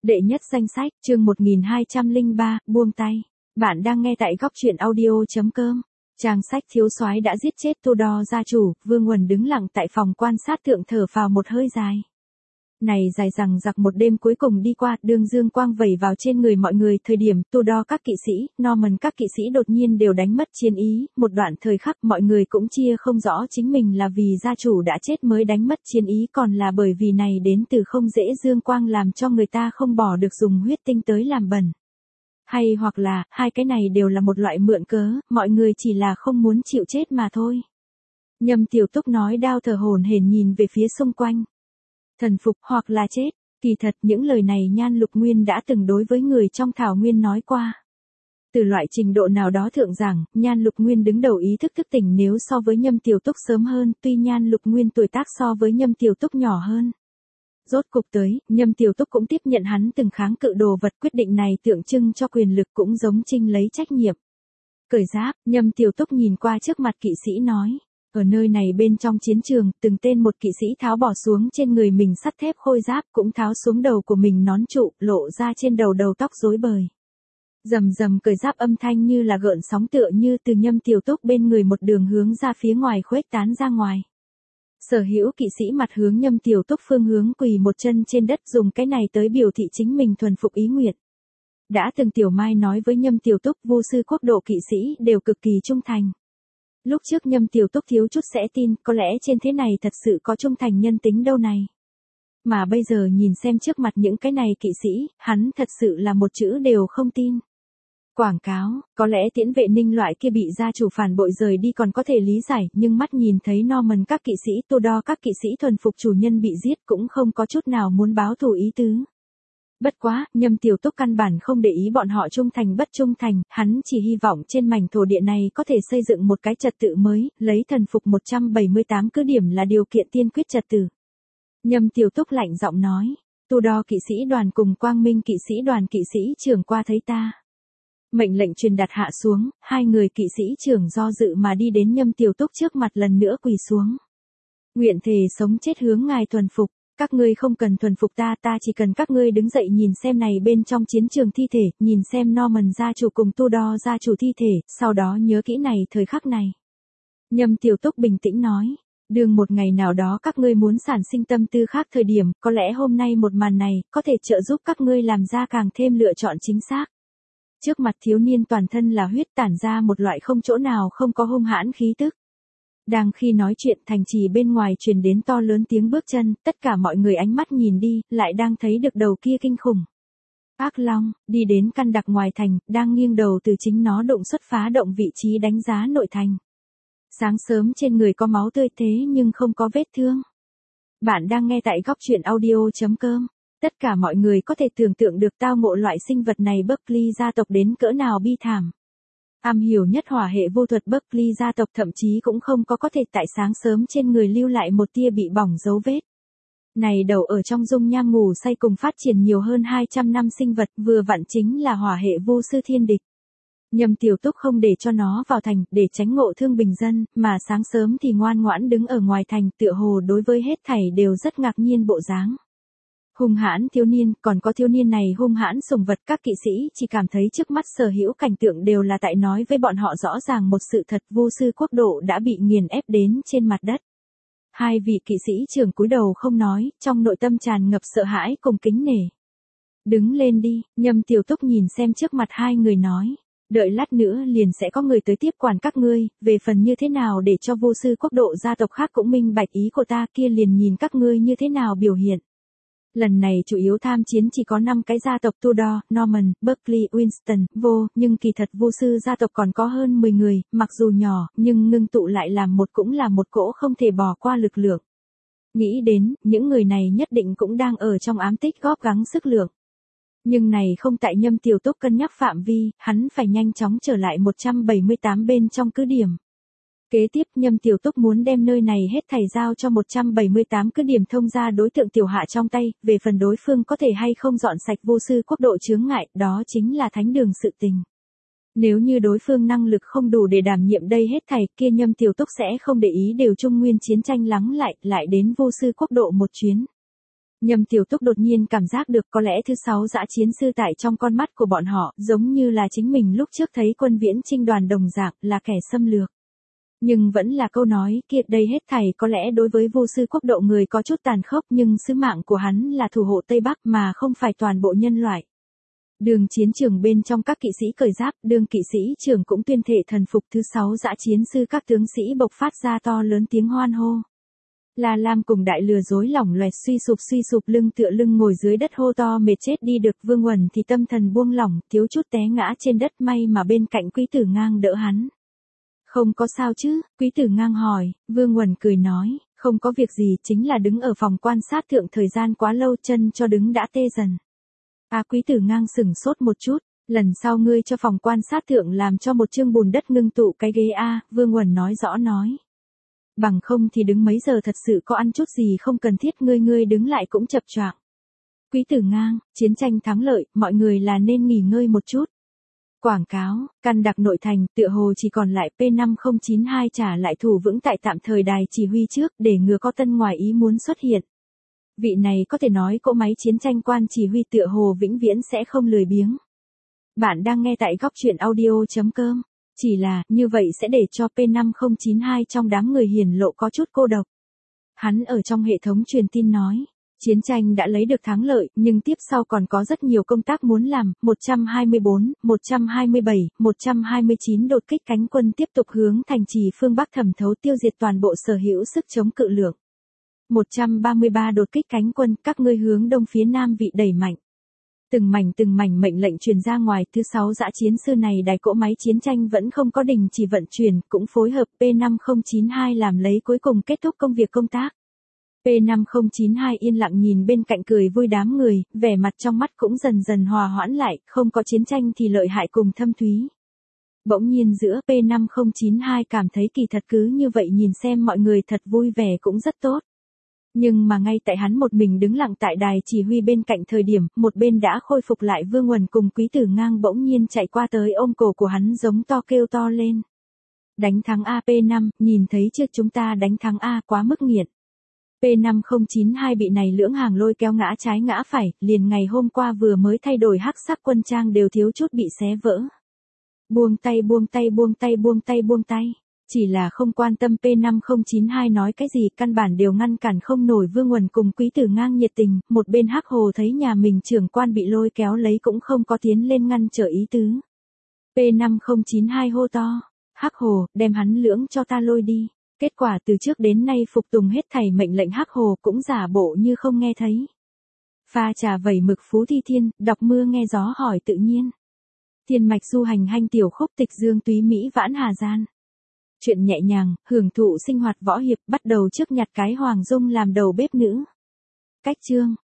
Đệ nhất danh sách, chương 1203, buông tay. Bạn đang nghe tại góc truyện audio.com. Trang sách thiếu soái đã giết chết Tudor gia chủ, Vương Uẩn đứng lặng tại phòng quan sát thượng thở phào một hơi dài. Này dài rằng giặc một đêm cuối cùng đi qua, đường dương quang vẩy vào trên người mọi người, thời điểm Tudor các kỵ sĩ, Norman các kỵ sĩ đột nhiên đều đánh mất chiến ý, một đoạn thời khắc mọi người cũng chia không rõ chính mình là vì gia chủ đã chết mới đánh mất chiến ý còn là bởi vì này đến từ không dễ dương quang làm cho người ta không bỏ được dùng huyết tinh tới làm bẩn. Hay hoặc là, hai cái này đều là một loại mượn cớ, mọi người chỉ là không muốn chịu chết mà thôi. Nhâm Tiểu Túc nói đao thở hổn hển nhìn về phía xung quanh. Thần phục hoặc là chết, kỳ thật những lời này Nhan Lục Nguyên đã từng đối với người trong Thảo Nguyên nói qua. Từ loại trình độ nào đó thượng giảng, Nhan Lục Nguyên đứng đầu ý thức thức tỉnh nếu so với Nhâm Tiểu Túc sớm hơn, tuy Nhan Lục Nguyên tuổi tác so với Nhâm Tiểu Túc nhỏ hơn. Rốt cục tới, Nhâm Tiểu Túc cũng tiếp nhận hắn từng kháng cự đồ vật, quyết định này tượng trưng cho quyền lực cũng giống Trinh lấy trách nhiệm. Cởi giáp, Nhâm Tiểu Túc nhìn qua trước mặt kỵ sĩ nói. Ở nơi này bên trong chiến trường, từng tên một kỵ sĩ tháo bỏ xuống trên người mình sắt thép khôi giáp, cũng tháo xuống đầu của mình nón trụ, lộ ra trên đầu tóc rối bời. Rầm rầm cởi giáp âm thanh như là gợn sóng tựa như từ Nhâm Tiểu Túc bên người một đường hướng ra phía ngoài khuếch tán ra ngoài. Sở hữu kỵ sĩ mặt hướng Nhâm Tiểu Túc phương hướng quỳ một chân trên đất, dùng cái này tới biểu thị chính mình thuần phục ý nguyện. Đã từng Tiểu Mai nói với Nhâm Tiểu Túc, vô sư quốc độ kỵ sĩ đều cực kỳ trung thành. Lúc trước Nhâm Tiểu Túc thiếu chút sẽ tin, có lẽ trên thế này thật sự có trung thành nhân tính đâu này. Mà bây giờ nhìn xem trước mặt những cái này kỵ sĩ, hắn thật sự là một chữ đều không tin. Quảng cáo, có lẽ Tiễn Vệ Ninh loại kia bị gia chủ phản bội rời đi còn có thể lý giải, nhưng mắt nhìn thấy Norman các kỵ sĩ, Tudor các kỵ sĩ thuần phục chủ nhân bị giết cũng không có chút nào muốn báo thù ý tứ. Bất quá, Nhâm Tiểu Túc căn bản không để ý bọn họ trung thành bất trung thành, hắn chỉ hy vọng trên mảnh thổ địa này có thể xây dựng một cái trật tự mới, lấy thần phục 178 cứ điểm là điều kiện tiên quyết trật tự. Nhâm Tiểu Túc lạnh giọng nói, Tudor kỵ sĩ đoàn cùng Quang Minh kỵ sĩ đoàn kỵ sĩ trưởng qua thấy ta. Mệnh lệnh truyền đạt hạ xuống, hai người kỵ sĩ trưởng do dự mà đi đến Nhâm Tiểu Túc trước mặt lần nữa quỳ xuống. Nguyện thề sống chết hướng ngài thuần phục. Các ngươi không cần thuần phục ta, ta chỉ cần các ngươi đứng dậy nhìn xem này bên trong chiến trường thi thể, nhìn xem Norman gia chủ cùng Tudor gia chủ thi thể, sau đó nhớ kỹ này thời khắc này. Nhâm Tiểu Túc bình tĩnh nói, đường một ngày nào đó các ngươi muốn sản sinh tâm tư khác thời điểm, có lẽ hôm nay một màn này, có thể trợ giúp các ngươi làm ra càng thêm lựa chọn chính xác. Trước mặt thiếu niên toàn thân là huyết tản ra một loại không chỗ nào không có hung hãn khí tức. Đang khi nói chuyện thành trì bên ngoài truyền đến to lớn tiếng bước chân, tất cả mọi người ánh mắt nhìn đi, lại đang thấy được đầu kia kinh khủng. Ác Long, đi đến căn đặc ngoài thành, đang nghiêng đầu từ chính nó đụng xuất phá động vị trí đánh giá nội thành. Sáng sớm trên người có máu tươi thế nhưng không có vết thương. Bạn đang nghe tại góc truyện audio.com. Tất cả mọi người có thể tưởng tượng được tao ngộ loại sinh vật này Buckley gia tộc đến cỡ nào bi thảm. Am hiểu nhất hỏa hệ vô thuật Buckley gia tộc thậm chí cũng không có thể tại sáng sớm trên người lưu lại một tia bị bỏng dấu vết. Này đầu ở trong dung nham ngủ say cùng phát triển nhiều hơn 200 năm sinh vật vừa vặn chính là hỏa hệ vô sư thiên địch. Nhâm Tiểu Túc không để cho nó vào thành để tránh ngộ thương bình dân, mà sáng sớm thì ngoan ngoãn đứng ở ngoài thành tựa hồ đối với hết thảy đều rất ngạc nhiên bộ dáng. Hung hãn thiếu niên, còn có thiếu niên này hung hãn sùng vật, các kỵ sĩ chỉ cảm thấy trước mắt sở hữu cảnh tượng đều là tại nói với bọn họ rõ ràng một sự thật, vô sư quốc độ đã bị nghiền ép đến trên mặt đất. Hai vị kỵ sĩ trưởng cúi đầu không nói, trong nội tâm tràn ngập sợ hãi cùng kính nể. Đứng lên đi, Nhâm Tiểu Túc nhìn xem trước mặt hai người nói. Đợi lát nữa liền sẽ có người tới tiếp quản các ngươi, về phần như thế nào để cho vô sư quốc độ gia tộc khác cũng minh bạch ý của ta kia liền nhìn các ngươi như thế nào biểu hiện. Lần này chủ yếu tham chiến chỉ có 5 cái gia tộc Tudor, Norman, Buckley, Winston, vô, nhưng kỳ thật vô sư gia tộc còn có hơn 10 người, mặc dù nhỏ, nhưng ngưng tụ lại làm một cũng là một cỗ không thể bỏ qua lực lượng. Nghĩ đến, những người này nhất định cũng đang ở trong ám tích góp gắng sức lượng. Nhưng này không tại Nhâm Tiểu Túc cân nhắc phạm vi, hắn phải nhanh chóng trở lại 178 bên trong cứ điểm. Kế tiếp Nhâm Tiểu Túc muốn đem nơi này hết thảy giao cho 178 cứ điểm thông ra đối tượng Tiểu Hạ trong tay, về phần đối phương có thể hay không dọn sạch vô sư quốc độ chướng ngại, đó chính là thánh đường sự tình. Nếu như đối phương năng lực không đủ để đảm nhiệm đây hết thảy, kia Nhâm Tiểu Túc sẽ không để ý đều Trung Nguyên chiến tranh lắng lại đến vô sư quốc độ một chuyến. Nhâm Tiểu Túc đột nhiên cảm giác được có lẽ thứ 6 dã chiến sư tại trong con mắt của bọn họ, giống như là chính mình lúc trước thấy Quân Viễn Chinh đoàn đồng dạng, là kẻ xâm lược. Nhưng vẫn là câu nói kia, đây hết thảy có lẽ đối với vô sư quốc độ người có chút tàn khốc, nhưng sứ mạng của hắn là thủ hộ Tây Bắc mà không phải toàn bộ nhân loại. Đường chiến trường bên trong các kỵ sĩ cởi giáp, đường kỵ sĩ trưởng cũng tuyên thệ thần phục thứ 6 dã chiến sư, các tướng sĩ bộc phát ra to lớn tiếng hoan hô. La Lam cùng đại lừa dối lỏng loẹt suy sụp lưng tựa lưng ngồi dưới đất hô to mệt chết đi được. Vương Uẩn thì tâm thần buông lỏng, thiếu chút té ngã trên đất, may mà bên cạnh Quý Tử Ngang đỡ hắn. Không có sao chứ? Quý Tử Ngang hỏi. Vương Uẩn cười nói, không có việc gì, chính là đứng ở phòng quan sát thượng thời gian quá lâu, chân cho đứng đã tê dần. Quý Tử Ngang sửng sốt một chút, lần sau ngươi cho phòng quan sát thượng làm cho một chương bùn đất ngưng tụ cái ghế Vương Uẩn nói rõ nói. Bằng không thì đứng mấy giờ thật sự có ăn chút gì không cần thiết, ngươi đứng lại cũng chập choạng. Quý Tử Ngang, chiến tranh thắng lợi, mọi người là nên nghỉ ngơi một chút. Quảng cáo, căn đặc nội thành, tựa hồ chỉ còn lại P5092 trả lại thủ vững tại tạm thời đài chỉ huy trước, để ngừa có tân ngoài ý muốn xuất hiện. Vị này có thể nói cỗ máy chiến tranh quan chỉ huy tựa hồ vĩnh viễn sẽ không lười biếng. Bạn đang nghe tại góc truyện audio.com. Chỉ là, như vậy sẽ để cho P5092 trong đám người hiển lộ có chút cô độc. Hắn ở trong hệ thống truyền tin nói, chiến tranh đã lấy được thắng lợi, nhưng tiếp sau còn có rất nhiều công tác muốn làm. 124, 127, 129 đột kích cánh quân tiếp tục hướng thành trì phương Bắc thẩm thấu tiêu diệt toàn bộ sở hữu sức chống cự lượng. 133 đột kích cánh quân, các ngươi hướng đông phía nam vị đẩy mạnh. Từng mảnh mệnh lệnh truyền ra ngoài, thứ 6 dã chiến sư này đài cỗ máy chiến tranh vẫn không có đình chỉ vận chuyển, cũng phối hợp P5092 làm lấy cuối cùng kết thúc công việc công tác. P5092 yên lặng nhìn bên cạnh cười vui đám người, vẻ mặt trong mắt cũng dần dần hòa hoãn lại, không có chiến tranh thì lợi hại cùng thâm thúy. Bỗng nhiên giữa P5092 cảm thấy kỳ thật cứ như vậy nhìn xem mọi người thật vui vẻ cũng rất tốt. Nhưng mà ngay tại hắn một mình đứng lặng tại đài chỉ huy bên cạnh thời điểm, một bên đã khôi phục lại Vương Uẩn cùng Quý Tử Ngang bỗng nhiên chạy qua tới ôm cổ của hắn giống to kêu to lên. Đánh thắng AP5, nhìn thấy chưa, chúng ta đánh thắng quá mức nghiện. P5092 bị này lưỡng hàng lôi kéo ngã trái ngã phải, liền ngày hôm qua vừa mới thay đổi hắc sắc quân trang đều thiếu chút bị xé vỡ. Buông tay. Chỉ là không quan tâm P5092 nói cái gì, căn bản đều ngăn cản không nổi Vương Uẩn cùng Quý Tử Ngang nhiệt tình. Một bên Hắc Hồ thấy nhà mình trưởng quan bị lôi kéo lấy cũng không có tiến lên ngăn trở ý tứ. P5092 hô to, Hắc Hồ, đem hắn lưỡng cho ta lôi đi. Kết quả từ trước đến nay phục tùng hết thảy mệnh lệnh Hắc Hồ cũng giả bộ như không nghe thấy. Pha trà vẩy mực Phú Thi Thiên, đọc mưa nghe gió hỏi tự nhiên. Thiên mạch du hành hanh tiểu khúc, tịch dương túy mỹ vãn hà gian. Chuyện nhẹ nhàng, hưởng thụ sinh hoạt võ hiệp, bắt đầu trước nhặt cái Hoàng Dung làm đầu bếp nữ. Cách chương